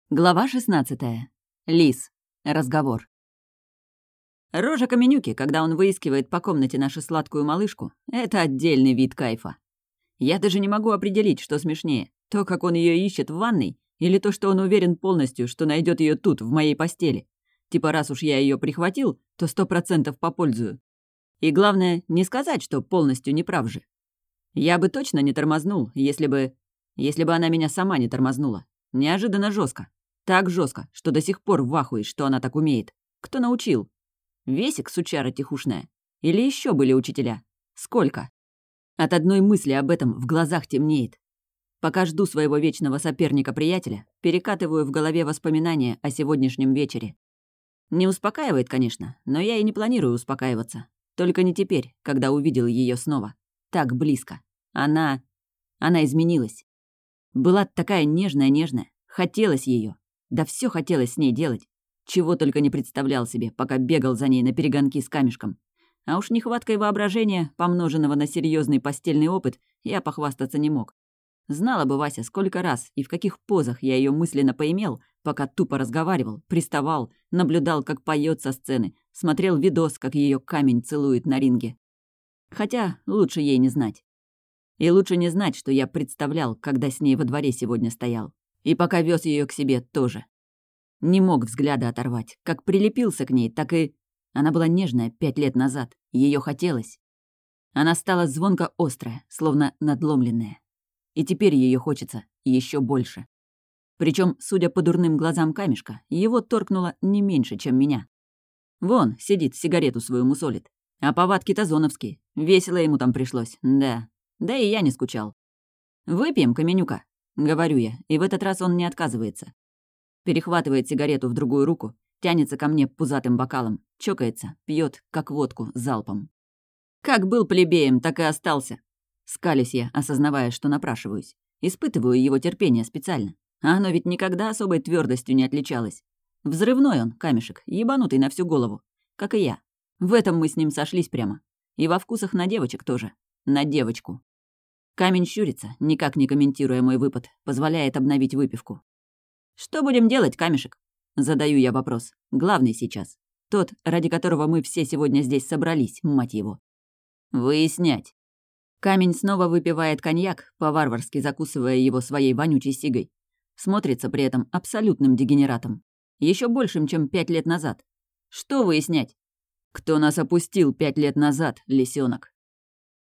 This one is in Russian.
Глава 16. Лис. Разговор. Рожа Каменюки, когда он выискивает по комнате нашу сладкую малышку, это отдельный вид кайфа. Я даже не могу определить, что смешнее. То, как он ее ищет в ванной, или то, что он уверен полностью, что найдет ее тут, в моей постели. Типа, раз уж я ее прихватил, то 100% попользую. И главное, не сказать, что полностью неправ же. Я бы точно не тормознул, если бы она меня сама не тормознула. Неожиданно жестко. Так жестко, что до сих пор в ахуе, что она так умеет. Кто научил? Весик, сучара тихушная? Или еще были учителя? Сколько? От одной мысли об этом в глазах темнеет. Пока жду своего вечного соперника-приятеля, перекатываю в голове воспоминания о сегодняшнем вечере. Не успокаивает, конечно, но я и не планирую успокаиваться. Только не теперь, когда увидел ее снова. Так близко. Она изменилась. Была такая нежная. Хотелось ее. Да все хотелось с ней делать. Чего только не представлял себе, пока бегал за ней на перегонки с камешком. А уж нехваткой воображения, помноженного на серьезный постельный опыт, я похвастаться не мог. Знала бы Вася, сколько раз и в каких позах я ее мысленно поимел, пока тупо разговаривал, приставал, наблюдал, как поет со сцены, смотрел видос, как ее камень целует на ринге. Хотя лучше ей не знать. И лучше не знать, что я представлял, когда с ней во дворе сегодня стоял. И пока вез ее к себе тоже. Не мог взгляда оторвать. Как прилепился к ней, так и... Она была нежная 5 лет назад. Ее хотелось. Она стала звонко острая, словно надломленная. И теперь ее хочется еще больше. Причем, судя по дурным глазам камешка, его торкнуло не меньше, чем меня. Вон, сидит, сигарету свою мусолит. А повадки-то зоновские. Весело ему там пришлось, да. Да и я не скучал. «Выпьем, Каменюка», — говорю я, и в этот раз он не отказывается. Перехватывает сигарету в другую руку, тянется ко мне пузатым бокалом, чокается, пьет, как водку, залпом. Как был плебеем, так и остался. Скалюсь я, осознавая, что напрашиваюсь. Испытываю его терпение специально. А оно ведь никогда особой твердостью не отличалось. Взрывной он, камешек, ебанутый на всю голову. Как и я. В этом мы с ним сошлись прямо. И во вкусах на девочек тоже. На девочку. Камень щурится, никак не комментируя мой выпад, позволяет обновить выпивку. «Что будем делать, камешек?» Задаю я вопрос. Главный сейчас. Тот, ради которого мы все сегодня здесь собрались, мать его. Выяснять. Камень снова выпивает коньяк, по-варварски закусывая его своей вонючей сигой. Смотрится при этом абсолютным дегенератом. Еще большим, чем 5 лет назад. Что выяснять? Кто нас опустил 5 лет назад, лисенок?